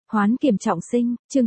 Hoán kiểm trọng sinh, chương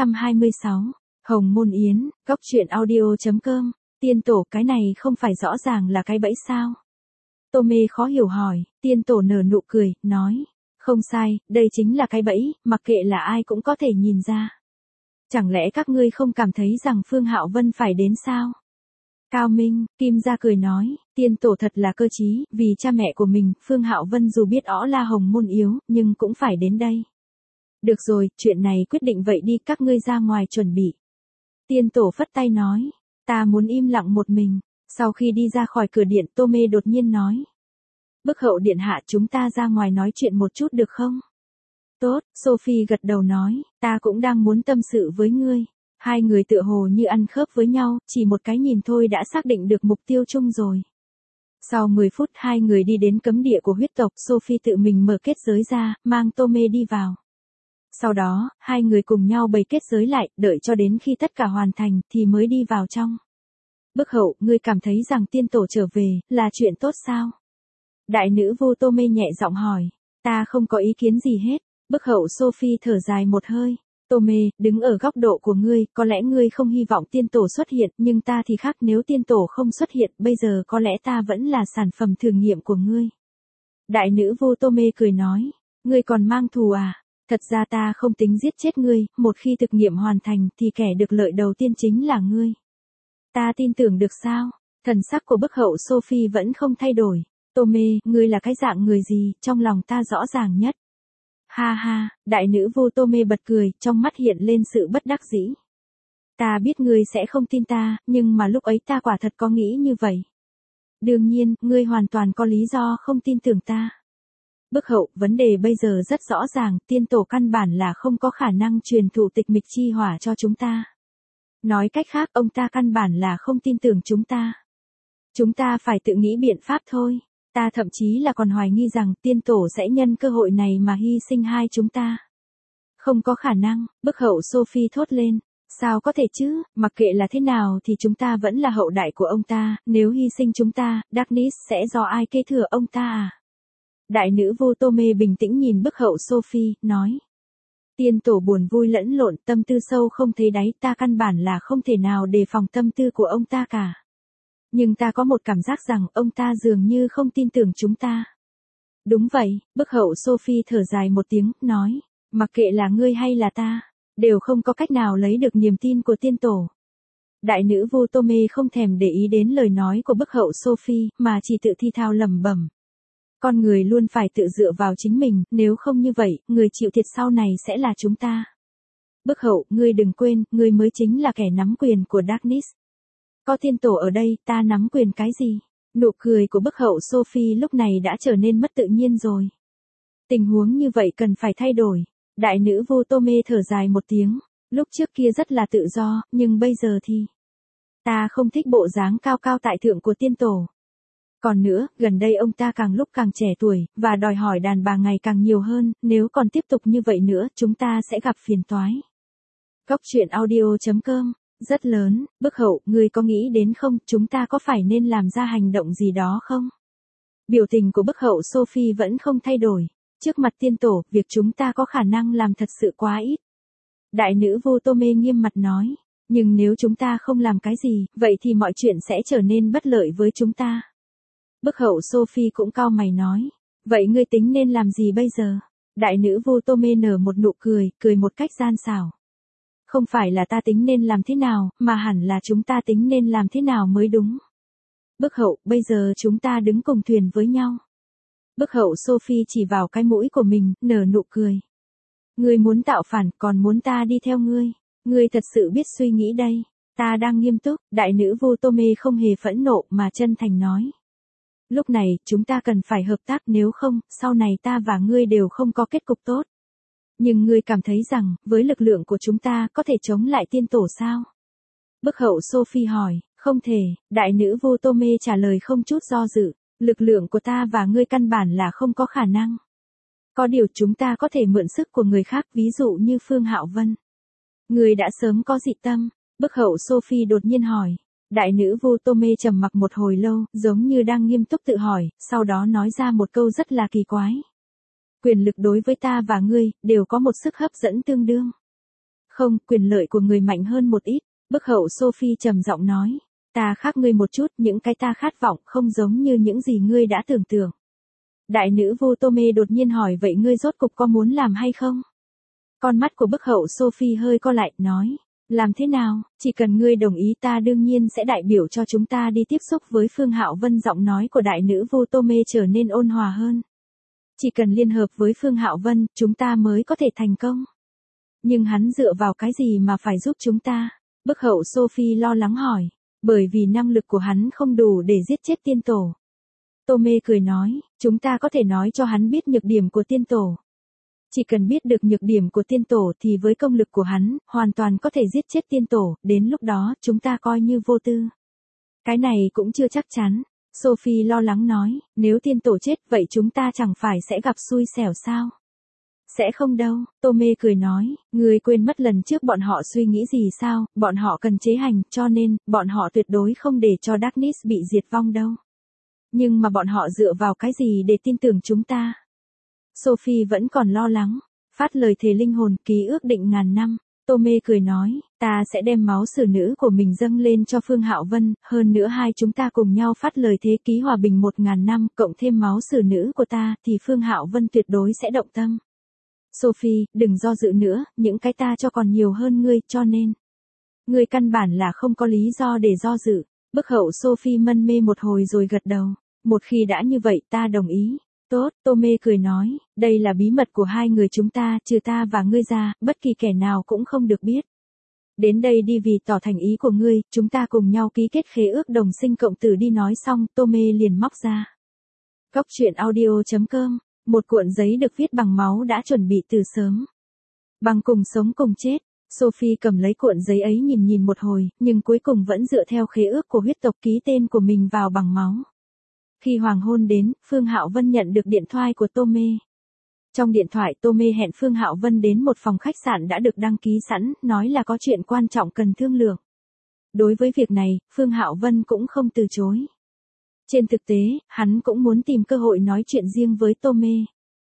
826. Hồng Môn Yến, góc truyện audio.com. Tiên tổ, cái này không phải rõ ràng là cái bẫy sao? Tô Mê khó hiểu hỏi, tiên tổ nở nụ cười, nói. Không sai, đây chính là cái bẫy, mặc kệ là ai cũng có thể nhìn ra. Chẳng lẽ các ngươi không cảm thấy rằng Phương Hạo Vân phải đến sao? Cao Minh, Kim Gia cười nói, tiên tổ thật là cơ trí, vì cha mẹ của mình, Phương Hạo Vân dù biết ó la Hồng Môn yếu, nhưng cũng phải đến đây. Được rồi, chuyện này quyết định vậy đi, các ngươi ra ngoài chuẩn bị. Tiên tổ phất tay nói, ta muốn im lặng một mình. Sau khi đi ra khỏi cửa điện, Tô Mê đột nhiên nói. Bức hậu điện hạ, chúng ta ra ngoài nói chuyện một chút được không? Tốt, Sophie gật đầu nói, ta cũng đang muốn tâm sự với ngươi. Hai người tựa hồ như ăn khớp với nhau, chỉ một cái nhìn thôi đã xác định được mục tiêu chung rồi. Sau 10 phút hai người đi đến cấm địa của huyết tộc, Sophie tự mình mở kết giới ra, mang Tô Mê đi vào. Sau đó, hai người cùng nhau bày kết giới lại, đợi cho đến khi tất cả hoàn thành, thì mới đi vào trong. Bức hậu, ngươi cảm thấy rằng tiên tổ trở về, là chuyện tốt sao? Đại nữ vô Tô Mê nhẹ giọng hỏi, ta không có ý kiến gì hết. Bức hậu Sophie thở dài một hơi. Tô Mê, đứng ở góc độ của ngươi, có lẽ ngươi không hy vọng tiên tổ xuất hiện, nhưng ta thì khác, nếu tiên tổ không xuất hiện, bây giờ có lẽ ta vẫn là sản phẩm thử nghiệm của ngươi. Đại nữ vô Tô Mê cười nói, ngươi còn mang thù à? Thật ra ta không tính giết chết ngươi, một khi thực nghiệm hoàn thành thì kẻ được lợi đầu tiên chính là ngươi. Ta tin tưởng được sao? Thần sắc của bức hậu Sophie vẫn không thay đổi. Tô Mê, ngươi là cái dạng người gì, trong lòng ta rõ ràng nhất. Ha ha, đại nữ vô Tô Mê bật cười, trong mắt hiện lên sự bất đắc dĩ. Ta biết ngươi sẽ không tin ta, nhưng mà lúc ấy ta quả thật có nghĩ như vậy. Đương nhiên, ngươi hoàn toàn có lý do không tin tưởng ta. Bức hậu, vấn đề bây giờ rất rõ ràng, tiên tổ căn bản là không có khả năng truyền thụ tịch mịch chi hỏa cho chúng ta. Nói cách khác, ông ta căn bản là không tin tưởng chúng ta. Chúng ta phải tự nghĩ biện pháp thôi. Ta thậm chí là còn hoài nghi rằng tiên tổ sẽ nhân cơ hội này mà hy sinh hai chúng ta. Không có khả năng, bức hậu Sophie thốt lên. Sao có thể chứ, mặc kệ là thế nào thì chúng ta vẫn là hậu đại của ông ta, nếu hy sinh chúng ta, Darkness sẽ do ai kế thừa ông ta à? Đại nữ vô Tô Mê bình tĩnh nhìn bức hậu Sophie, nói. Tiên tổ buồn vui lẫn lộn, tâm tư sâu không thấy đáy, ta căn bản là không thể nào đề phòng tâm tư của ông ta cả. Nhưng ta có một cảm giác rằng ông ta dường như không tin tưởng chúng ta. Đúng vậy, bức hậu Sophie thở dài một tiếng, nói, mặc kệ là ngươi hay là ta, đều không có cách nào lấy được niềm tin của tiên tổ. Đại nữ vô Tô Mê không thèm để ý đến lời nói của bức hậu Sophie, mà chỉ tự thi thao lẩm bẩm. Con người luôn phải tự dựa vào chính mình, nếu không như vậy, người chịu thiệt sau này sẽ là chúng ta. Bức hậu, ngươi đừng quên, ngươi mới chính là kẻ nắm quyền của Darkness. Có tiên tổ ở đây, ta nắm quyền cái gì? Nụ cười của bức hậu Sophie lúc này đã trở nên mất tự nhiên rồi. Tình huống như vậy cần phải thay đổi. Đại nữ vô Tô Mê thở dài một tiếng. Lúc trước kia rất là tự do, nhưng bây giờ thì... Ta không thích bộ dáng cao cao tại thượng của tiên tổ. Còn nữa, gần đây ông ta càng lúc càng trẻ tuổi, và đòi hỏi đàn bà ngày càng nhiều hơn, nếu còn tiếp tục như vậy nữa, chúng ta sẽ gặp phiền toái. Góc truyện audio.com. Rất lớn, bức hậu, ngươi có nghĩ đến không, chúng ta có phải nên làm ra hành động gì đó không? Biểu tình của bức hậu Sophie vẫn không thay đổi. Trước mặt tiên tổ, việc chúng ta có khả năng làm thật sự quá ít. Đại nữ vô Tô Mê nghiêm mặt nói, nhưng nếu chúng ta không làm cái gì, vậy thì mọi chuyện sẽ trở nên bất lợi với chúng ta. Bức hậu Sophie cũng cau mày nói, vậy ngươi tính nên làm gì bây giờ? Đại nữ vô Tô Mê nở một nụ cười, cười một cách gian xảo. Không phải là ta tính nên làm thế nào, mà hẳn là chúng ta tính nên làm thế nào mới đúng. Bức hậu, bây giờ chúng ta đứng cùng thuyền với nhau. Bức hậu Sophie chỉ vào cái mũi của mình, nở nụ cười. Ngươi muốn tạo phản, còn muốn ta đi theo ngươi. Ngươi thật sự biết suy nghĩ đây. Ta đang nghiêm túc, đại nữ vô Tô Mê không hề phẫn nộ mà chân thành nói. Lúc này, chúng ta cần phải hợp tác, nếu không, sau này ta và ngươi đều không có kết cục tốt. Nhưng ngươi cảm thấy rằng, với lực lượng của chúng ta, có thể chống lại tiên tổ sao? Bức hậu Sophie hỏi, không thể, đại nữ vô Tô Mê trả lời không chút do dự, lực lượng của ta và ngươi căn bản là không có khả năng. Có điều chúng ta có thể mượn sức của người khác, ví dụ như Phương Hạo Vân. Ngươi đã sớm có dị tâm, bức hậu Sophie đột nhiên hỏi. Đại nữ vô Tô Mê trầm mặc một hồi lâu, giống như đang nghiêm túc tự hỏi, sau đó nói ra một câu rất là kỳ quái. Quyền lực đối với ta và ngươi, đều có một sức hấp dẫn tương đương. Không, quyền lợi của người mạnh hơn một ít. Bức hậu Sophie trầm giọng nói. Ta khác ngươi một chút, những cái ta khát vọng không giống như những gì ngươi đã tưởng tượng. Đại nữ vô Tome đột nhiên hỏi vậy ngươi rốt cục có muốn làm hay không? Con mắt của bức hậu Sophie hơi co lại, nói. Làm thế nào, chỉ cần ngươi đồng ý ta đương nhiên sẽ đại biểu cho chúng ta đi tiếp xúc với Phương Hạo Vân. Giọng nói của đại nữ vô Tome trở nên ôn hòa hơn. Chỉ cần liên hợp với Phương Hạo Vân, chúng ta mới có thể thành công. Nhưng hắn dựa vào cái gì mà phải giúp chúng ta? Bức hậu Sophie lo lắng hỏi. Bởi vì năng lực của hắn không đủ để giết chết tiên tổ. Tome cười nói, chúng ta có thể nói cho hắn biết nhược điểm của tiên tổ. Chỉ cần biết được nhược điểm của tiên tổ thì với công lực của hắn, hoàn toàn có thể giết chết tiên tổ, đến lúc đó chúng ta coi như vô tư. Cái này cũng chưa chắc chắn. Sophie lo lắng nói, nếu tiên tổ chết vậy chúng ta chẳng phải sẽ gặp xui xẻo sao? Sẽ không đâu, Tome cười nói, ngươi quên mất lần trước bọn họ suy nghĩ gì sao, bọn họ cần chế hành, cho nên, bọn họ tuyệt đối không để cho Darkness bị diệt vong đâu. Nhưng mà bọn họ dựa vào cái gì để tin tưởng chúng ta? Sophie vẫn còn lo lắng, phát lời thề linh hồn ký ước định ngàn năm. Tome cười nói, ta sẽ đem máu xử nữ của mình dâng lên cho Phương Hạo Vân, hơn nữa hai chúng ta cùng nhau phát lời thế ký hòa bình 1000 năm, cộng thêm máu xử nữ của ta thì Phương Hạo Vân tuyệt đối sẽ động tâm. Sophie, đừng do dự nữa, những cái ta cho còn nhiều hơn ngươi, cho nên. Ngươi căn bản là không có lý do để do dự. Bức hậu Sophie mân mê một hồi rồi gật đầu. Một khi đã như vậy ta đồng ý. Tốt, Tome cười nói, đây là bí mật của hai người chúng ta, trừ ta và ngươi ra, bất kỳ kẻ nào cũng không được biết. Đến đây đi vì tỏ thành ý của ngươi, chúng ta cùng nhau ký kết khế ước đồng sinh cộng tử đi. Nói xong, Tome liền móc ra. Góc truyện audio.com, một cuộn giấy được viết bằng máu đã chuẩn bị từ sớm. Bằng cùng sống cùng chết, Sophie cầm lấy cuộn giấy ấy nhìn một hồi, nhưng cuối cùng vẫn dựa theo khế ước của huyết tộc ký tên của mình vào bằng máu. Khi hoàng hôn đến, Phương Hạo Vân nhận được điện thoại của Tome. Trong điện thoại Tome hẹn Phương Hạo Vân đến một phòng khách sạn đã được đăng ký sẵn, nói là có chuyện quan trọng cần thương lượng. Đối với việc này, Phương Hạo Vân cũng không từ chối. Trên thực tế, hắn cũng muốn tìm cơ hội nói chuyện riêng với Tome.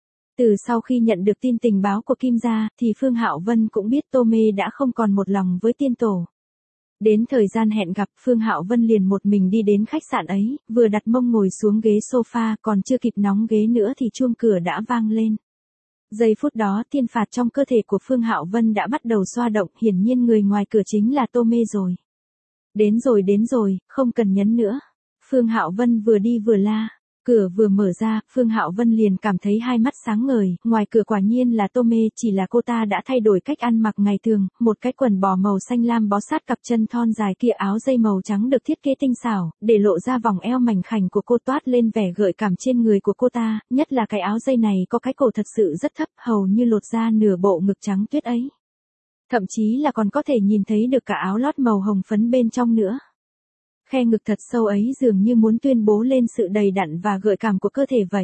Từ sau khi nhận được tin tình báo của Kim gia, thì Phương Hạo Vân cũng biết Tome đã không còn một lòng với tiên tổ. Đến thời gian hẹn gặp, Phương Hạo Vân liền một mình đi đến khách sạn ấy, vừa đặt mông ngồi xuống ghế sofa, còn chưa kịp nóng ghế nữa thì chuông cửa đã vang lên. Giây phút đó, tiên phạt trong cơ thể của Phương Hạo Vân đã bắt đầu xoa động, hiển nhiên người ngoài cửa chính là Tome rồi. Đến rồi, không cần nhấn nữa. Phương Hạo Vân vừa đi vừa la. Cửa vừa mở ra, Phương Hạo Vân liền cảm thấy hai mắt sáng ngời, ngoài cửa quả nhiên là Tome, chỉ là cô ta đã thay đổi cách ăn mặc ngày thường, một cái quần bò màu xanh lam bó sát cặp chân thon dài kia, áo dây màu trắng được thiết kế tinh xảo, để lộ ra vòng eo mảnh khảnh của cô, toát lên vẻ gợi cảm trên người của cô ta, nhất là cái áo dây này có cái cổ thật sự rất thấp, hầu như lột ra nửa bộ ngực trắng tuyết ấy. Thậm chí là còn có thể nhìn thấy được cả áo lót màu hồng phấn bên trong nữa. Khe ngực thật sâu ấy dường như muốn tuyên bố lên sự đầy đặn và gợi cảm của cơ thể vậy.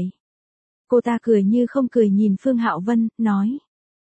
Cô ta cười như không cười nhìn Phương Hạo Vân, nói.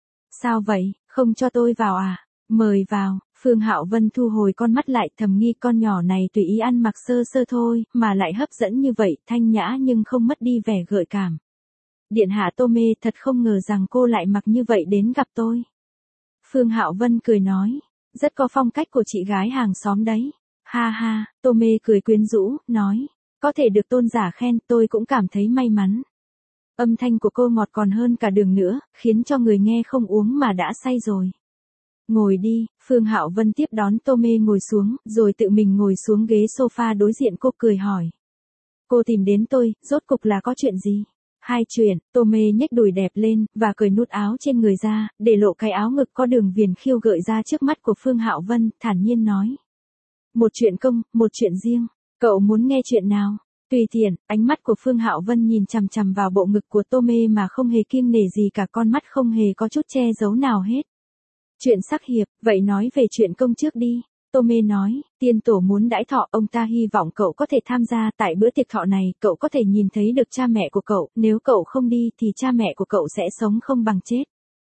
Sao vậy, không cho tôi vào à? Mời vào. Phương Hạo Vân thu hồi con mắt lại, thầm nghi con nhỏ này tùy ý ăn mặc sơ sơ thôi, mà lại hấp dẫn như vậy, thanh nhã nhưng không mất đi vẻ gợi cảm. Điện hạ Tome, thật không ngờ rằng cô lại mặc như vậy đến gặp tôi. Phương Hạo Vân cười nói, rất có phong cách của chị gái hàng xóm đấy. Ha ha, Tome cười quyến rũ, nói, có thể được tôn giả khen, tôi cũng cảm thấy may mắn. Âm thanh của cô ngọt còn hơn cả đường nữa, khiến cho người nghe không uống mà đã say rồi. Ngồi đi, Phương Hạo Vân tiếp đón Tome ngồi xuống, rồi tự mình ngồi xuống ghế sofa đối diện cô, cười hỏi. Cô tìm đến tôi, rốt cục là có chuyện gì? Hai chuyện, Tome nhếch đùi đẹp lên, và cởi nút áo trên người ra, để lộ cái áo ngực có đường viền khiêu gợi ra trước mắt của Phương Hạo Vân, thản nhiên nói. Một chuyện công, một chuyện riêng, cậu muốn nghe chuyện nào? Tùy tiện, ánh mắt của Phương Hạo Vân nhìn chằm chằm vào bộ ngực của Tome mà không hề kiêng nể gì cả, con mắt không hề có chút che giấu nào hết. Chuyện sắc hiệp, vậy nói về chuyện công trước đi. Tome nói, tiên tổ muốn đãi thọ, ông ta hy vọng cậu có thể tham gia, tại bữa tiệc thọ này, cậu có thể nhìn thấy được cha mẹ của cậu, nếu cậu không đi thì cha mẹ của cậu sẽ sống không bằng chết.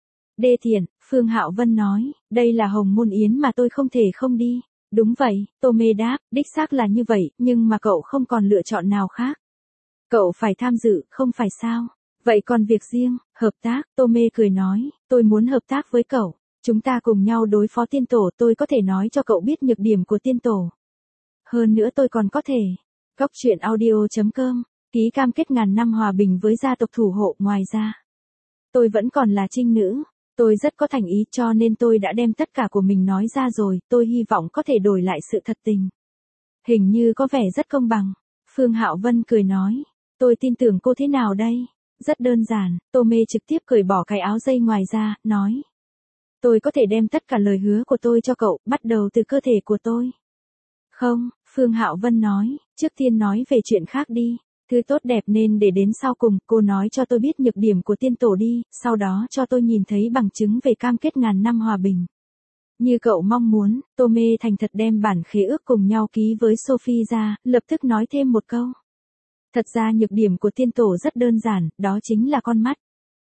Đê tiện, Phương Hạo Vân nói, đây là hồng môn yến mà tôi không thể không đi. Đúng vậy, Tome đáp, đích xác là như vậy, nhưng mà cậu không còn lựa chọn nào khác. Cậu phải tham dự, không phải sao? Vậy còn việc riêng, hợp tác, Tô Mê cười nói, tôi muốn hợp tác với cậu. Chúng ta cùng nhau đối phó tiên tổ, tôi có thể nói cho cậu biết nhược điểm của tiên tổ. Hơn nữa tôi còn có thể. Góc truyện audio.com, ký cam kết ngàn năm hòa bình với gia tộc thủ hộ. Ngoài ra, tôi vẫn còn là trinh nữ. Tôi rất có thành ý cho nên tôi đã đem tất cả của mình nói ra rồi, tôi hy vọng có thể đổi lại sự thật tình. Hình như có vẻ rất công bằng. Phương Hạo Vân cười nói, tôi tin tưởng cô thế nào đây? Rất đơn giản, Tô Mê trực tiếp cởi bỏ cái áo dây ngoài ra, nói. Tôi có thể đem tất cả lời hứa của tôi cho cậu, bắt đầu từ cơ thể của tôi. Không, Phương Hạo Vân nói, trước tiên nói về chuyện khác đi. Thứ tốt đẹp nên để đến sau cùng, cô nói cho tôi biết nhược điểm của tiên tổ đi, sau đó cho tôi nhìn thấy bằng chứng về cam kết ngàn năm hòa bình. Như cậu mong muốn, Tô Mê thành thật đem bản khế ước cùng nhau ký với Sophie ra, lập tức nói thêm một câu. Thật ra nhược điểm của tiên tổ rất đơn giản, đó chính là con mắt.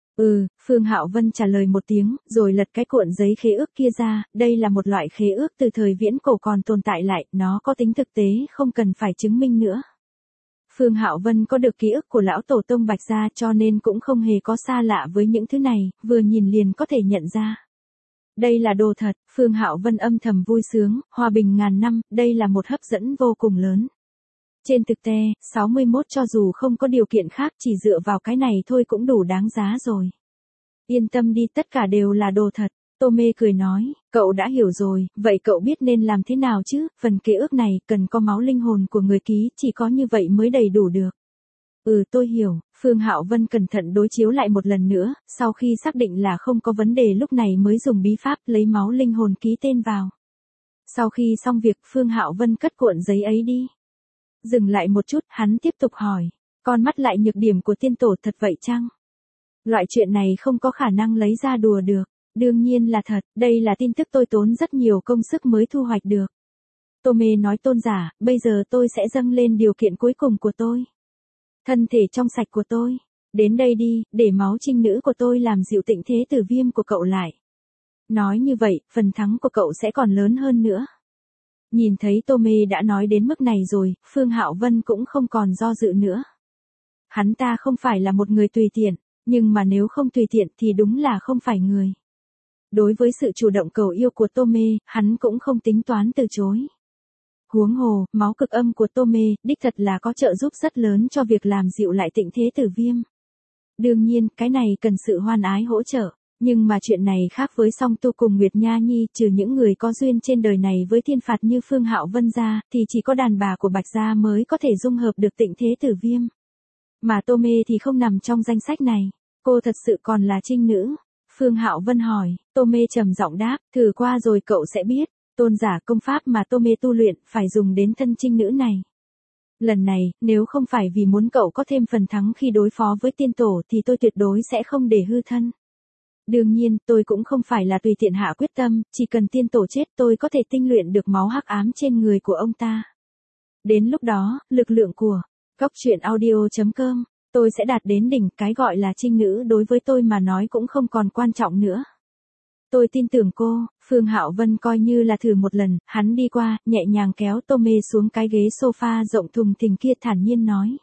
Phương Hạo Vân trả lời một tiếng, rồi lật cái cuộn giấy khế ước kia ra, đây là một loại khế ước từ thời viễn cổ còn tồn tại lại, nó có tính thực tế, không cần phải chứng minh nữa. Phương Hạo Vân có được ký ức của lão tổ tông Bạch gia cho nên cũng không hề có xa lạ với những thứ này, vừa nhìn liền có thể nhận ra. Đây là đồ thật, Phương Hạo Vân âm thầm vui sướng, hòa bình ngàn năm, đây là một hấp dẫn vô cùng lớn. Trên thực tế, 61 cho dù không có điều kiện khác chỉ dựa vào cái này thôi cũng đủ đáng giá rồi. Yên tâm đi, tất cả đều là đồ thật. Tô Mê cười nói, cậu đã hiểu rồi, vậy cậu biết nên làm thế nào chứ, phần ký ức này cần có máu linh hồn của người ký, chỉ có như vậy mới đầy đủ được. Tôi hiểu, Phương Hạo Vân cẩn thận đối chiếu lại một lần nữa, sau khi xác định là không có vấn đề lúc này mới dùng bí pháp lấy máu linh hồn ký tên vào. Sau khi xong việc, Phương Hạo Vân cất cuộn giấy ấy đi. Dừng lại một chút, hắn tiếp tục hỏi, con mắt lại nhược điểm của tiên tổ thật vậy chăng? Loại chuyện này không có khả năng lấy ra đùa được. Đương nhiên là thật, đây là tin tức tôi tốn rất nhiều công sức mới thu hoạch được. Tô Mê nói tôn giả, bây giờ tôi sẽ dâng lên điều kiện cuối cùng của tôi. Thân thể trong sạch của tôi. Đến đây đi, để máu trinh nữ của tôi làm dịu tịnh thế tử viêm của cậu lại. Nói như vậy, phần thắng của cậu sẽ còn lớn hơn nữa. Nhìn thấy Tô Mê đã nói đến mức này rồi, Phương Hạo Vân cũng không còn do dự nữa. Hắn ta không phải là một người tùy tiện, nhưng mà nếu không tùy tiện thì đúng là không phải người. Đối với sự chủ động cầu yêu của Tô Mê, hắn cũng không tính toán từ chối. Huống hồ, máu cực âm của Tô Mê, đích thật là có trợ giúp rất lớn cho việc làm dịu lại tịnh thế tử viêm. Đương nhiên, cái này cần sự hoan ái hỗ trợ. Nhưng mà chuyện này khác với Song Tu cùng Nguyệt Nha Nhi, trừ những người có duyên trên đời này với thiên phạt như Phương Hạo Vân gia, thì chỉ có đàn bà của Bạch gia mới có thể dung hợp được tịnh thế tử viêm. Mà Tô Mê thì không nằm trong danh sách này. Cô thật sự còn là trinh nữ. Phương Hạo Vân hỏi, Tô Mê trầm giọng đáp, thử qua rồi cậu sẽ biết, tôn giả công pháp mà Tô Mê tu luyện phải dùng đến thân trinh nữ này. Lần này, nếu không phải vì muốn cậu có thêm phần thắng khi đối phó với tiên tổ thì tôi tuyệt đối sẽ không để hư thân. Đương nhiên, tôi cũng không phải là tùy tiện hạ quyết tâm, chỉ cần tiên tổ chết tôi có thể tinh luyện được máu hắc ám trên người của ông ta. Đến lúc đó, lực lượng của góc truyện audio.com, tôi sẽ đạt đến đỉnh, cái gọi là trinh nữ đối với tôi mà nói cũng không còn quan trọng nữa. Tôi tin tưởng cô, Phương Hạo Vân coi như là thử một lần, hắn đi qua, nhẹ nhàng kéo Tô Mê xuống cái ghế sofa rộng thùng thình kia thản nhiên nói.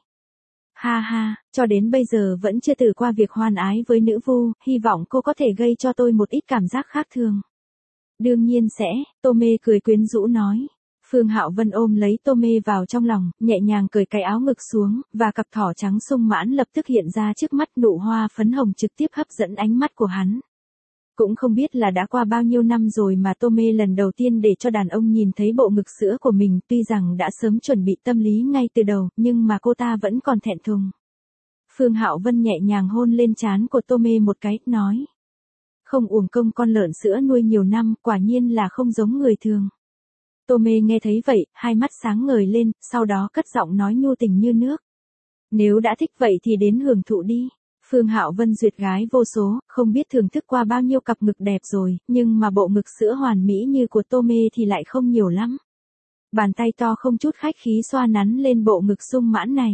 Ha ha, cho đến bây giờ vẫn chưa từ qua việc hoan ái với nữ vu, hy vọng cô có thể gây cho tôi một ít cảm giác khác thường. Đương nhiên sẽ, Tô Mê cười quyến rũ nói. Phương Hạo Vân ôm lấy Tô Mê vào trong lòng, nhẹ nhàng cởi cái áo ngực xuống, và cặp thỏ trắng sung mãn lập tức hiện ra trước mắt, nụ hoa phấn hồng trực tiếp hấp dẫn ánh mắt của hắn. Cũng không biết là đã qua bao nhiêu năm rồi mà Tô Mê lần đầu tiên để cho đàn ông nhìn thấy bộ ngực sữa của mình, tuy rằng đã sớm chuẩn bị tâm lý ngay từ đầu, nhưng mà cô ta vẫn còn thẹn thùng. Phương Hạo Vân nhẹ nhàng hôn lên trán của Tô Mê một cái, nói. Không uổng công con lợn sữa nuôi nhiều năm, quả nhiên là không giống người thường. Tô Mê nghe thấy vậy, hai mắt sáng ngời lên, sau đó cất giọng nói nhu tình như nước. Nếu đã thích vậy thì đến hưởng thụ đi. Phương Hạo Vân duyệt gái vô số, không biết thưởng thức qua bao nhiêu cặp ngực đẹp rồi, nhưng mà bộ ngực sữa hoàn mỹ như của Tô Mê thì lại không nhiều lắm. Bàn tay to không chút khách khí xoa nắn lên bộ ngực sung mãn này.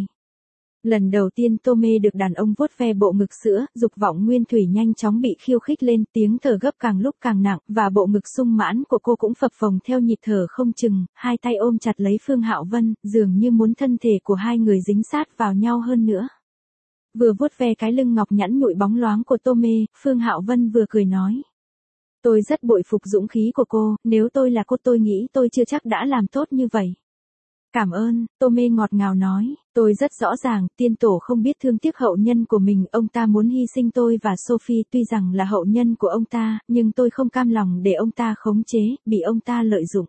Lần đầu tiên Tô Mê được đàn ông vuốt ve bộ ngực sữa, dục vọng nguyên thủy nhanh chóng bị khiêu khích lên, tiếng thở gấp càng lúc càng nặng, và bộ ngực sung mãn của cô cũng phập phồng theo nhịp thở không chừng, hai tay ôm chặt lấy Phương Hạo Vân, dường như muốn thân thể của hai người dính sát vào nhau hơn nữa. Vừa vuốt ve cái lưng ngọc nhẵn nhụi bóng loáng của Tô Mê, Phương Hạo Vân vừa cười nói. Tôi rất bội phục dũng khí của cô, nếu tôi là cô tôi nghĩ tôi chưa chắc đã làm tốt như vậy. Cảm ơn, Tô Mê ngọt ngào nói, tôi rất rõ ràng, tiên tổ không biết thương tiếc hậu nhân của mình, ông ta muốn hy sinh tôi và Sophie tuy rằng là hậu nhân của ông ta, nhưng tôi không cam lòng để ông ta khống chế, bị ông ta lợi dụng.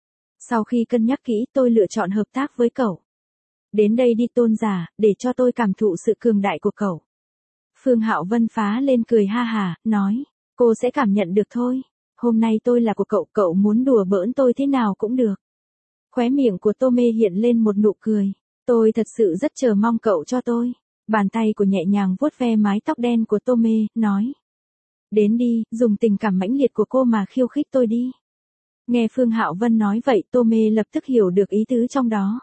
Sau khi cân nhắc kỹ tôi lựa chọn hợp tác với cậu. Đến đây đi tôn giả, để cho tôi cảm thụ sự cường đại của cậu. Phương Hạo Vân phá lên cười ha hà, nói, cô sẽ cảm nhận được thôi. Hôm nay tôi là của cậu, cậu muốn đùa bỡn tôi thế nào cũng được. Khóe miệng của Tô Mê hiện lên một nụ cười. Tôi thật sự rất chờ mong cậu cho tôi. Bàn tay của nhẹ nhàng vuốt ve mái tóc đen của Tô Mê, nói. Đến đi, dùng tình cảm mãnh liệt của cô mà khiêu khích tôi đi. Nghe Phương Hạo Vân nói vậy Tô Mê lập tức hiểu được ý tứ trong đó.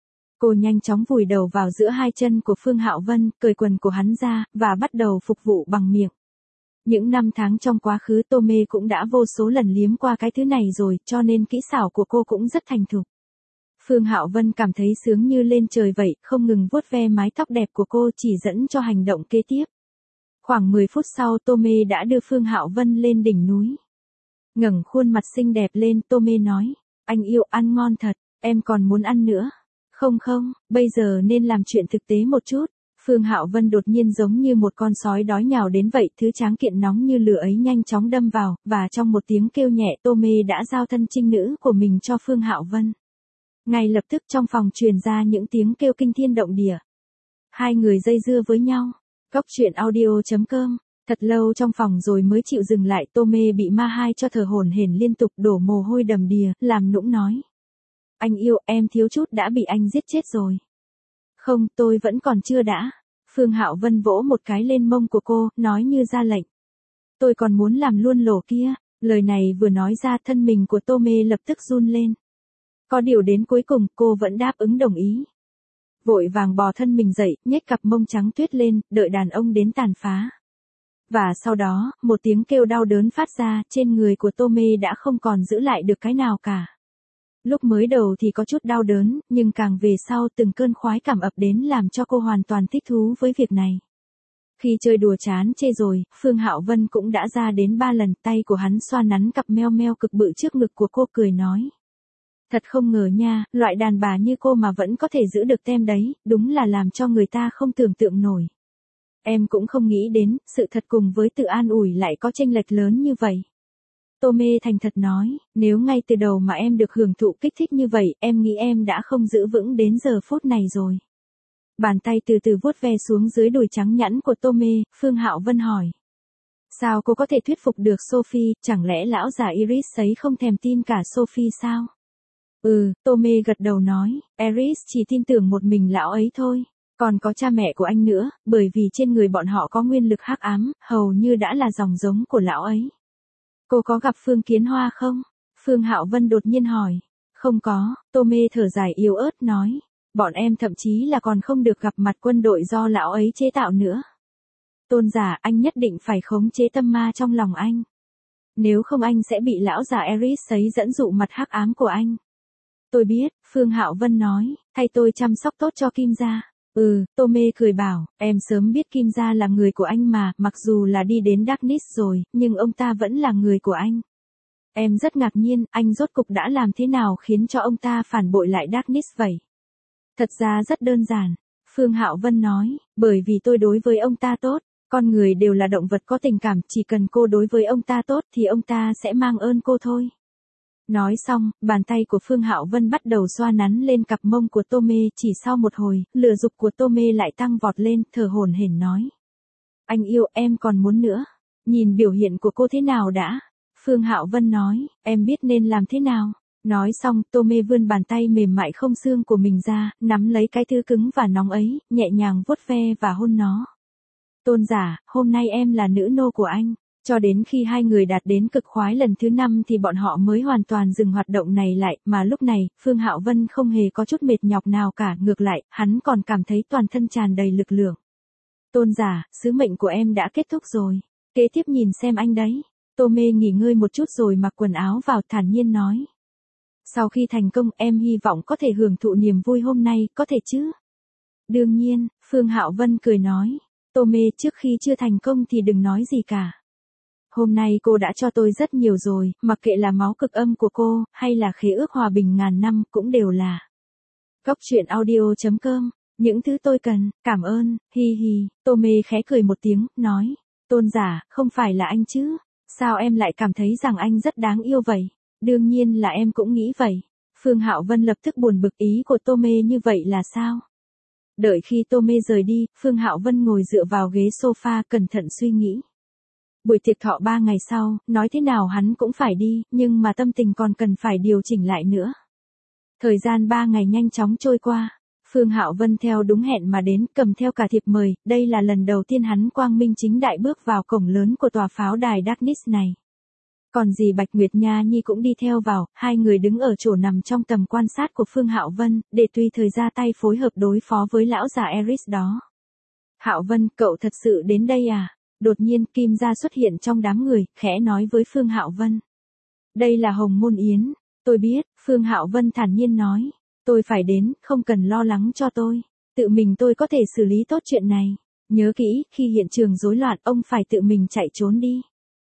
Cô nhanh chóng vùi đầu vào giữa hai chân của Phương Hạo Vân, cởi quần của hắn ra, và bắt đầu phục vụ bằng miệng. Những năm tháng trong quá khứ Tô Mê cũng đã vô số lần liếm qua cái thứ này rồi, cho nên kỹ xảo của cô cũng rất thành thục. Phương Hạo Vân cảm thấy sướng như lên trời vậy, không ngừng vuốt ve mái tóc đẹp của cô chỉ dẫn cho hành động kế tiếp. Khoảng 10 phút sau Tô Mê đã đưa Phương Hạo Vân lên đỉnh núi. Ngẩng khuôn mặt xinh đẹp lên Tô Mê nói, anh yêu ăn ngon thật, em còn muốn ăn nữa. Không không, bây giờ nên làm chuyện thực tế một chút. Phương Hạo Vân đột nhiên giống như một con sói đói nhào đến vậy, thứ tráng kiện nóng như lửa ấy nhanh chóng đâm vào, và trong một tiếng kêu nhẹ Tô Mê đã giao thân trinh nữ của mình cho Phương Hạo Vân. Ngay lập tức trong phòng truyền ra những tiếng kêu kinh thiên động địa. Hai người dây dưa với nhau. Góc truyện audio.com. Thật lâu trong phòng rồi mới chịu dừng lại, Tô Mê bị ma hai cho thở hổn hển liên tục, đổ mồ hôi đầm đìa, làm nũng nói. Anh yêu, em thiếu chút đã bị anh giết chết rồi. Không, tôi vẫn còn chưa đã. Phương Hạo Vân vỗ một cái lên mông của cô, nói như ra lệnh. Tôi còn muốn làm luôn lỗ kia. Lời này vừa nói ra thân mình của Tô Mê lập tức run lên. Có điều đến cuối cùng cô vẫn đáp ứng đồng ý. Vội vàng bò thân mình dậy, nhếch cặp mông trắng tuyết lên, đợi đàn ông đến tàn phá. Và sau đó, một tiếng kêu đau đớn phát ra, trên người của Tô Mê đã không còn giữ lại được cái nào cả. Lúc mới đầu thì có chút đau đớn, nhưng càng về sau từng cơn khoái cảm ập đến làm cho cô hoàn toàn thích thú với việc này. Khi chơi đùa chán chê rồi, Phương Hạo Vân cũng đã ra đến 3 lần, tay của hắn xoa nắn cặp meo meo cực bự trước ngực của cô cười nói. Thật không ngờ nha, loại đàn bà như cô mà vẫn có thể giữ được tem đấy, đúng là làm cho người ta không tưởng tượng nổi. Em cũng không nghĩ đến, sự thật cùng với tự an ủi lại có chênh lệch lớn như vậy. Tô Mê thành thật nói, nếu ngay từ đầu mà em được hưởng thụ kích thích như vậy, em nghĩ em đã không giữ vững đến giờ phút này rồi. Bàn tay từ từ vuốt ve xuống dưới đùi trắng nhẵn của Tô Mê, Phương Hạo Vân hỏi. Sao cô có thể thuyết phục được Sophie, chẳng lẽ lão già Iris ấy không thèm tin cả Sophie sao? Tô Mê gật đầu nói, Iris chỉ tin tưởng một mình lão ấy thôi. Còn có cha mẹ của anh nữa, bởi vì trên người bọn họ có nguyên lực hắc ám, hầu như đã là dòng giống của lão ấy. Cô có gặp Phương Kiến Hoa không? Phương Hạo Vân đột nhiên hỏi. Không có, Tô Mê thở dài yếu ớt nói. Bọn em thậm chí là còn không được gặp mặt quân đội do lão ấy chế tạo nữa. Tôn giả, anh nhất định phải khống chế tâm ma trong lòng anh. Nếu không anh sẽ bị lão già Iris ấy dẫn dụ mặt hắc ám của anh. Tôi biết, Phương Hạo Vân nói, thay tôi chăm sóc tốt cho Kim gia. Tô Mê cười bảo, em sớm biết Kim gia là người của anh mà, mặc dù là đi đến Darkness rồi, nhưng ông ta vẫn là người của anh. Em rất ngạc nhiên, anh rốt cục đã làm thế nào khiến cho ông ta phản bội lại Darkness vậy? Thật ra rất đơn giản, Phương Hạo Vân nói, bởi vì tôi đối với ông ta tốt, con người đều là động vật có tình cảm, chỉ cần cô đối với ông ta tốt thì ông ta sẽ mang ơn cô thôi. Nói xong, bàn tay của Phương Hạo Vân bắt đầu xoa nắn lên cặp mông của Tô Mê, chỉ sau một hồi, lửa dục của Tô Mê lại tăng vọt lên, thở hổn hển nói. Anh yêu, em còn muốn nữa. Nhìn biểu hiện của cô thế nào đã? Phương Hạo Vân nói, em biết nên làm thế nào. Nói xong, Tô Mê vươn bàn tay mềm mại không xương của mình ra, nắm lấy cái thứ cứng và nóng ấy, nhẹ nhàng vuốt ve và hôn nó. Tôn giả, hôm nay em là nữ nô của anh. Cho đến khi hai người đạt đến cực khoái lần thứ 5 thì bọn họ mới hoàn toàn dừng hoạt động này lại, mà lúc này, Phương Hạo Vân không hề có chút mệt nhọc nào cả, ngược lại, hắn còn cảm thấy toàn thân tràn đầy lực lượng. Tôn giả, sứ mệnh của em đã kết thúc rồi. Kế tiếp nhìn xem anh đấy. Tô Mê nghỉ ngơi một chút rồi mặc quần áo vào, thản nhiên nói. Sau khi thành công, em hy vọng có thể hưởng thụ niềm vui hôm nay, có thể chứ? Đương nhiên, Phương Hạo Vân cười nói. Tô Mê, trước khi chưa thành công thì đừng nói gì cả. Hôm nay cô đã cho tôi rất nhiều rồi, mặc kệ là máu cực âm của cô, hay là khế ước hòa bình ngàn năm, cũng đều là. Góc truyện audio.com, những thứ tôi cần, cảm ơn, hi hi. Tô Mê khẽ cười một tiếng, nói, Tôn giả, không phải là anh chứ, sao em lại cảm thấy rằng anh rất đáng yêu vậy? Đương nhiên là em cũng nghĩ vậy. Phương Hạo Vân lập tức buồn bực, ý của Tô Mê như vậy là sao? Đợi khi Tô Mê rời đi, Phương Hạo Vân ngồi dựa vào ghế sofa cẩn thận suy nghĩ. Buổi tiệc thọ 3 ngày sau, nói thế nào hắn cũng phải đi, nhưng mà tâm tình còn cần phải điều chỉnh lại nữa. Thời gian 3 ngày nhanh chóng trôi qua. Phương Hạo Vân theo đúng hẹn mà đến, cầm theo cả thiệp mời, đây là lần đầu tiên hắn quang minh chính đại bước vào cổng lớn của tòa pháo đài Darkness này. Còn dì Bạch Nguyệt Nha Nhi cũng đi theo vào, hai người đứng ở chỗ nằm trong tầm quan sát của Phương Hạo Vân, để tùy thời ra tay phối hợp đối phó với lão già Eris đó. Hạo Vân, cậu thật sự đến đây à? Đột nhiên Kim Gia xuất hiện trong đám người, khẽ nói với Phương Hạo Vân. Đây là Hồng Môn Yến. Tôi biết, Phương Hạo Vân thản nhiên nói. Tôi phải đến, không cần lo lắng cho tôi. Tự mình tôi có thể xử lý tốt chuyện này. Nhớ kỹ, khi hiện trường rối loạn, ông phải tự mình chạy trốn đi.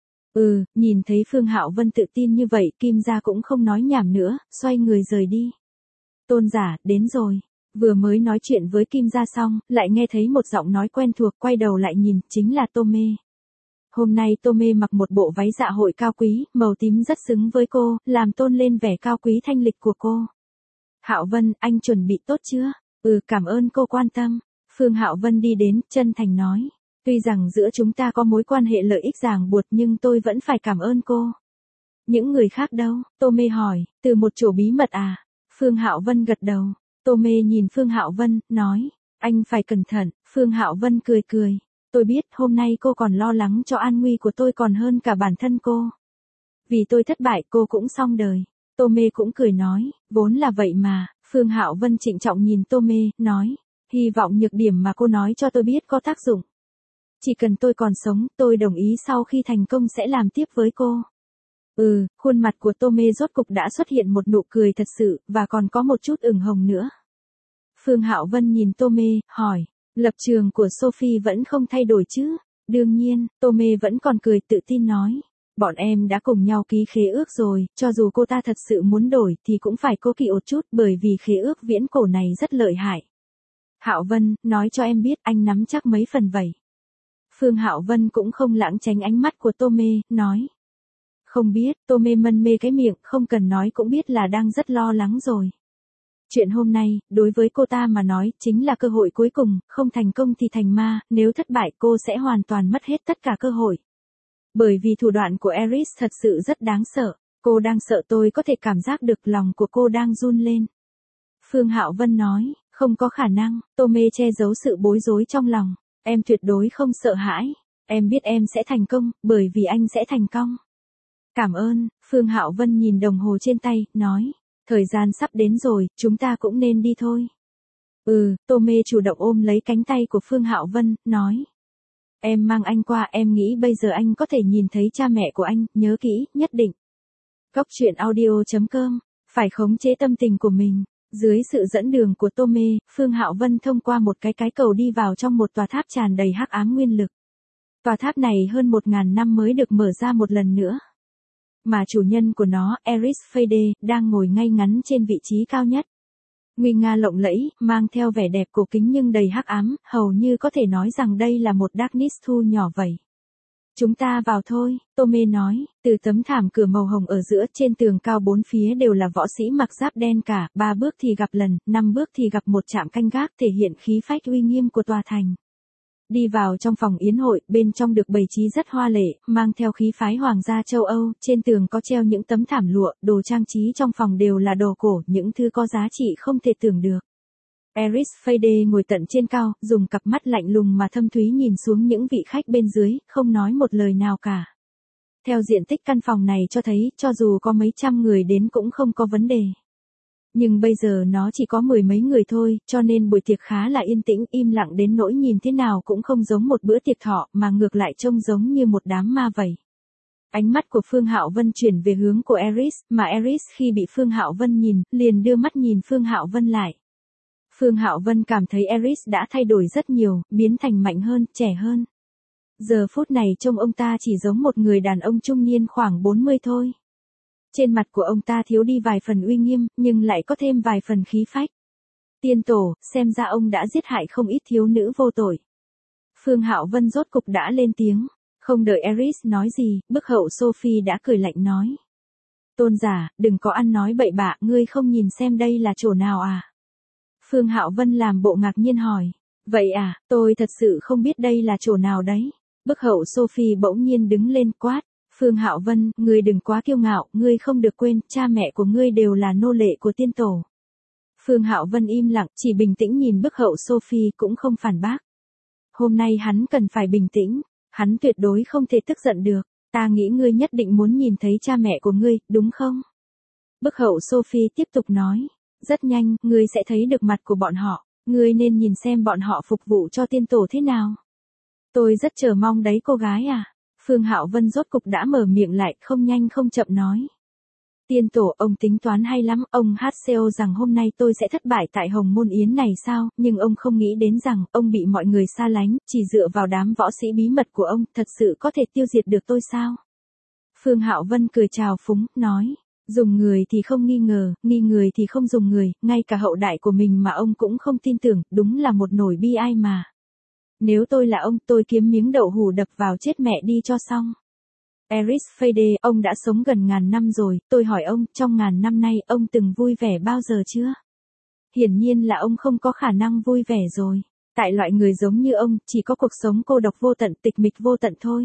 Nhìn thấy Phương Hạo Vân tự tin như vậy, Kim Gia cũng không nói nhảm nữa, xoay người rời đi. Tôn giả, đến rồi. Vừa mới nói chuyện với Kim Gia xong, lại nghe thấy một giọng nói quen thuộc, quay đầu lại nhìn, chính là Tô Mê. Hôm nay Tô Mê mặc một bộ váy dạ hội cao quý, màu tím rất xứng với cô, làm tôn lên vẻ cao quý thanh lịch của cô. Hạo Vân, anh chuẩn bị tốt chưa? Cảm ơn cô quan tâm. Phương Hạo Vân đi đến, chân thành nói. Tuy rằng giữa chúng ta có mối quan hệ lợi ích ràng buộc nhưng tôi vẫn phải cảm ơn cô. Những người khác đâu? Tô Mê hỏi, từ một chỗ bí mật à? Phương Hạo Vân gật đầu. Tô Mê nhìn Phương Hạo Vân, nói, anh phải cẩn thận. Phương Hạo Vân cười cười. Tôi biết hôm nay cô còn lo lắng cho an nguy của tôi còn hơn cả bản thân cô. Vì tôi thất bại cô cũng xong đời. Tô Mê cũng cười nói, vốn là vậy mà. Phương Hạo Vân trịnh trọng nhìn Tô Mê, nói, hy vọng nhược điểm mà cô nói cho tôi biết có tác dụng. Chỉ cần tôi còn sống, tôi đồng ý sau khi thành công sẽ làm tiếp với cô. Khuôn mặt của Tô Mê rốt cục đã xuất hiện một nụ cười thật sự, và còn có một chút ửng hồng nữa. Phương Hạo Vân nhìn Tô Mê, hỏi, lập trường của Sophie vẫn không thay đổi chứ? Đương nhiên, Tô Mê vẫn còn cười tự tin nói. Bọn em đã cùng nhau ký khế ước rồi, cho dù cô ta thật sự muốn đổi thì cũng phải cố kỵ một chút bởi vì khế ước viễn cổ này rất lợi hại. Hạo Vân, nói cho em biết anh nắm chắc mấy phần vậy. Phương Hạo Vân cũng không lãng tránh ánh mắt của Tô Mê, nói. Không biết, Tô Mê mân mê cái miệng, không cần nói cũng biết là đang rất lo lắng rồi. Chuyện hôm nay, đối với cô ta mà nói, chính là cơ hội cuối cùng, không thành công thì thành ma, nếu thất bại cô sẽ hoàn toàn mất hết tất cả cơ hội. Bởi vì thủ đoạn của Eris thật sự rất đáng sợ, cô đang sợ tôi có thể cảm giác được lòng của cô đang run lên. Phương Hạo Vân nói, không có khả năng, Tô Mê che giấu sự bối rối trong lòng, em tuyệt đối không sợ hãi, em biết em sẽ thành công, bởi vì anh sẽ thành công. Cảm ơn, Phương Hạo Vân nhìn đồng hồ trên tay, nói, thời gian sắp đến rồi, chúng ta cũng nên đi thôi. Tô Mê chủ động ôm lấy cánh tay của Phương Hạo Vân, nói. Em mang anh qua, em nghĩ bây giờ anh có thể nhìn thấy cha mẹ của anh, nhớ kỹ, nhất định. Góc truyện audio.com, phải khống chế tâm tình của mình. Dưới sự dẫn đường của Tô Mê, Phương Hạo Vân thông qua một cái cầu đi vào trong một tòa tháp tràn đầy hắc ám nguyên lực. Tòa tháp này hơn 1000 năm mới được mở ra một lần nữa. Mà chủ nhân của nó, Eris Fade, đang ngồi ngay ngắn trên vị trí cao nhất. Nguy nga lộng lẫy, mang theo vẻ đẹp cổ kính nhưng đầy hắc ám, hầu như có thể nói rằng đây là một Darkness thu nhỏ vậy. Chúng ta vào thôi, Tô Mê nói, từ tấm thảm cửa màu hồng ở giữa trên tường cao 4 phía đều là võ sĩ mặc giáp đen cả, 3 bước thì gặp lần, 5 bước thì gặp một trạm canh gác thể hiện khí phách uy nghiêm của tòa thành. Đi vào trong phòng yến hội, bên trong được bày trí rất hoa lệ, mang theo khí phái hoàng gia châu Âu, trên tường có treo những tấm thảm lụa, đồ trang trí trong phòng đều là đồ cổ, những thứ có giá trị không thể tưởng được. Eris Fade ngồi tận trên cao, dùng cặp mắt lạnh lùng mà thâm thúy nhìn xuống những vị khách bên dưới, không nói một lời nào cả. Theo diện tích căn phòng này cho thấy, cho dù có mấy trăm người đến cũng không có vấn đề. Nhưng bây giờ nó chỉ có 10 mấy người thôi, cho nên buổi tiệc khá là yên tĩnh, im lặng đến nỗi nhìn thế nào cũng không giống một bữa tiệc thọ, mà ngược lại trông giống như một đám ma vậy. Ánh mắt của Phương Hạo Vân chuyển về hướng của Eris, mà Eris khi bị Phương Hạo Vân nhìn, liền đưa mắt nhìn Phương Hạo Vân lại. Phương Hạo Vân cảm thấy Eris đã thay đổi rất nhiều, biến thành mạnh hơn, trẻ hơn. Giờ phút này trông ông ta chỉ giống một người đàn ông trung niên khoảng 40 thôi. Trên mặt của ông ta thiếu đi vài phần uy nghiêm, nhưng lại có thêm vài phần khí phách. Tiên tổ, xem ra ông đã giết hại không ít thiếu nữ vô tội. Phương Hạo Vân rốt cục đã lên tiếng. Không đợi Eris nói gì, bức hậu Sophie đã cười lạnh nói. Tôn giả, đừng có ăn nói bậy bạ, ngươi không nhìn xem đây là chỗ nào à? Phương Hạo Vân làm bộ ngạc nhiên hỏi. Vậy à, tôi thật sự không biết đây là chỗ nào đấy. Bức hậu Sophie bỗng nhiên đứng lên quát. Phương Hạo Vân, ngươi đừng quá kiêu ngạo, ngươi không được quên, cha mẹ của ngươi đều là nô lệ của tiên tổ. Phương Hạo Vân im lặng, chỉ bình tĩnh nhìn bức hậu Sophie cũng không phản bác. Hôm nay hắn cần phải bình tĩnh, hắn tuyệt đối không thể tức giận được, ta nghĩ ngươi nhất định muốn nhìn thấy cha mẹ của ngươi, đúng không? Bức hậu Sophie tiếp tục nói, rất nhanh, ngươi sẽ thấy được mặt của bọn họ, ngươi nên nhìn xem bọn họ phục vụ cho tiên tổ thế nào. Tôi rất chờ mong đấy cô gái à. Phương Hạo Vân rốt cục đã mở miệng lại, không nhanh không chậm nói. Tiên tổ, ông tính toán hay lắm, ông hát xêu rằng hôm nay tôi sẽ thất bại tại Hồng Môn Yến này sao, nhưng ông không nghĩ đến rằng, ông bị mọi người xa lánh, chỉ dựa vào đám võ sĩ bí mật của ông, thật sự có thể tiêu diệt được tôi sao? Phương Hạo Vân cười chào phúng, nói, dùng người thì không nghi người thì không dùng người, ngay cả hậu đại của mình mà ông cũng không tin tưởng, đúng là một nỗi bi ai mà. Nếu tôi là ông, tôi kiếm miếng đậu hủ đập vào chết mẹ đi cho xong. Eris Fade, ông đã sống gần 1000 năm rồi, tôi hỏi ông, trong 1000 năm nay, ông từng vui vẻ bao giờ chưa? Hiển nhiên là ông không có khả năng vui vẻ rồi. Tại loại người giống như ông, chỉ có cuộc sống cô độc vô tận, tịch mịch vô tận thôi.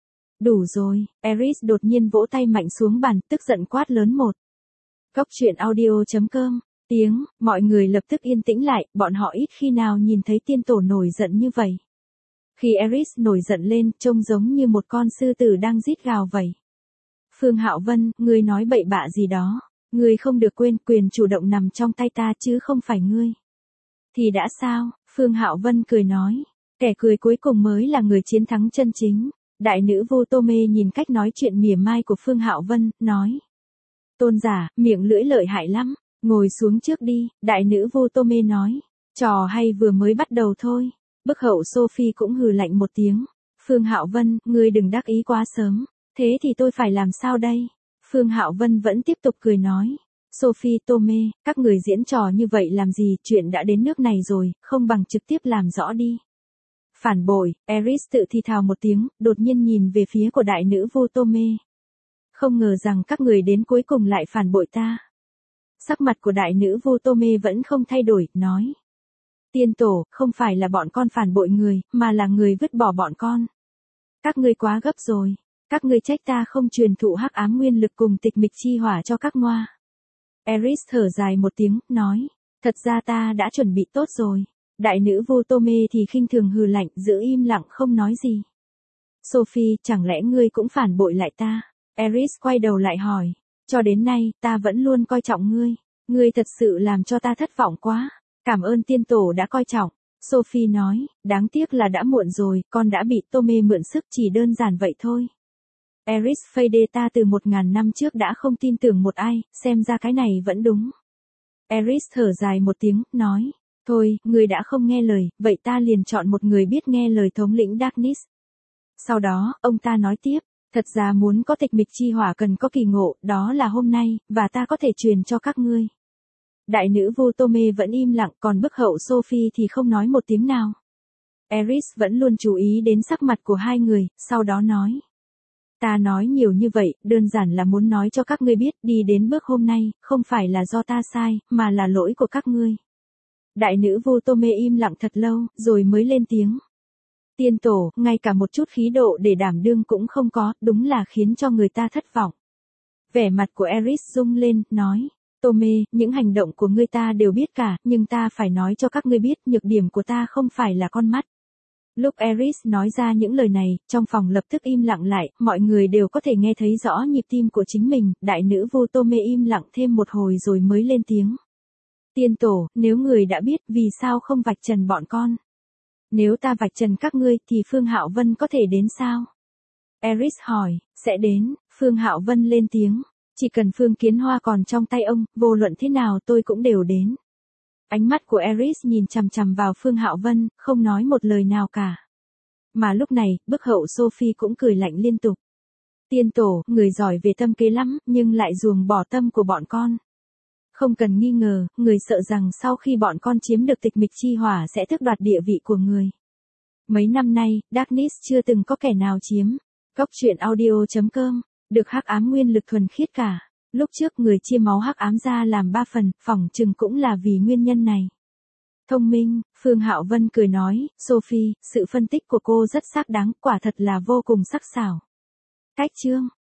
Đủ rồi, Eris đột nhiên vỗ tay mạnh xuống bàn, tức giận quát lớn một. Góc truyện audio.com, tiếng, mọi người lập tức yên tĩnh lại, bọn họ ít khi nào nhìn thấy tiên tổ nổi giận như vậy. Khi Eris nổi giận lên, trông giống như một con sư tử đang rít gào vậy. Phương Hạo Vân, ngươi nói bậy bạ gì đó. Ngươi không được quên, quyền chủ động nằm trong tay ta chứ không phải ngươi. Thì đã sao? Phương Hạo Vân cười nói. Kẻ cười cuối cùng mới là người chiến thắng chân chính. Đại nữ Vu Tô Mê nhìn cách nói chuyện mỉa mai của Phương Hạo Vân, nói. Tôn giả, miệng lưỡi lợi hại lắm. Ngồi xuống trước đi, đại nữ Vu Tô Mê nói. Trò hay vừa mới bắt đầu thôi. Bức hậu Sophie cũng hừ lạnh một tiếng. Phương Hạo Vân, ngươi đừng đắc ý quá sớm. Thế thì tôi phải làm sao đây? Phương Hạo Vân vẫn tiếp tục cười nói. Sophie, Tô Mê, các người diễn trò như vậy làm gì, chuyện đã đến nước này rồi, không bằng trực tiếp làm rõ đi. Phản bội, Eris tự thì thào một tiếng, đột nhiên nhìn về phía của đại nữ Vu Tô Mê. Không ngờ rằng các người đến cuối cùng lại phản bội ta. Sắc mặt của đại nữ Vu Tô Mê vẫn không thay đổi, nói. Tiên tổ, không phải là bọn con phản bội người, mà là người vứt bỏ bọn con. Các ngươi quá gấp rồi. Các ngươi trách ta không truyền thụ hắc ám nguyên lực cùng tịch mịch chi hỏa cho các ngoa. Eris thở dài một tiếng, nói. Thật ra ta đã chuẩn bị tốt rồi. Đại nữ Vu Tô Mê thì khinh thường hừ lạnh, giữ im lặng không nói gì. Sophie, chẳng lẽ ngươi cũng phản bội lại ta? Eris quay đầu lại hỏi. Cho đến nay, ta vẫn luôn coi trọng ngươi. Ngươi thật sự làm cho ta thất vọng quá. Cảm ơn tiên tổ đã coi trọng. Sophie nói, đáng tiếc là đã muộn rồi, con đã bị Tô Mê mượn sức, chỉ đơn giản vậy thôi. Eris Fade, ta từ 1000 năm trước đã không tin tưởng một ai, xem ra cái này vẫn đúng. Eris thở dài một tiếng, nói, thôi, người đã không nghe lời, vậy ta liền chọn một người biết nghe lời, thống lĩnh Darkness. Sau đó, ông ta nói tiếp, thật ra muốn có tịch mịch chi hỏa cần có kỳ ngộ, đó là hôm nay, và ta có thể truyền cho các ngươi. Đại nữ Vu Tô Mê vẫn im lặng, còn bức hậu Sophie thì không nói một tiếng nào. Eris vẫn luôn chú ý đến sắc mặt của hai người, sau đó nói. Ta nói nhiều như vậy, đơn giản là muốn nói cho các ngươi biết, đi đến bước hôm nay, không phải là do ta sai, mà là lỗi của các ngươi. Đại nữ Vu Tô Mê im lặng thật lâu, rồi mới lên tiếng. Tiên tổ, ngay cả một chút khí độ để đảm đương cũng không có, đúng là khiến cho người ta thất vọng. Vẻ mặt của Eris rung lên, nói. Tô Mê, những hành động của ngươi ta đều biết cả, nhưng ta phải nói cho các ngươi biết, nhược điểm của ta không phải là con mắt. Lúc Eris nói ra những lời này, trong phòng lập tức im lặng lại, mọi người đều có thể nghe thấy rõ nhịp tim của chính mình, đại nữ Vu Tô Mê im lặng thêm một hồi rồi mới lên tiếng. Tiên tổ, nếu người đã biết, vì sao không vạch trần bọn con? Nếu ta vạch trần các ngươi, thì Phương Hạo Vân có thể đến sao? Eris hỏi, sẽ đến, Phương Hạo Vân lên tiếng. Chỉ cần Phương Kiến Hoa còn trong tay ông, vô luận thế nào tôi cũng đều đến. Ánh mắt của Eris nhìn chằm chằm vào Phương Hạo Vân, không nói một lời nào cả. Mà lúc này, bức hậu Sophie cũng cười lạnh liên tục. Tiên tổ, người giỏi về tâm kế lắm, nhưng lại ruồng bỏ tâm của bọn con. Không cần nghi ngờ, người sợ rằng sau khi bọn con chiếm được tịch mịch chi hỏa sẽ tước đoạt địa vị của người. Mấy năm nay, Darkness chưa từng có kẻ nào chiếm. Góc truyện audio.com, được hắc ám nguyên lực thuần khiết cả. Lúc trước người chia máu hắc ám ra làm 3 phần, phỏng chừng cũng là vì nguyên nhân này. Thông minh, Phương Hạo Vân cười nói, Sophie, sự phân tích của cô rất xác đáng, quả thật là vô cùng sắc sảo. Cách chương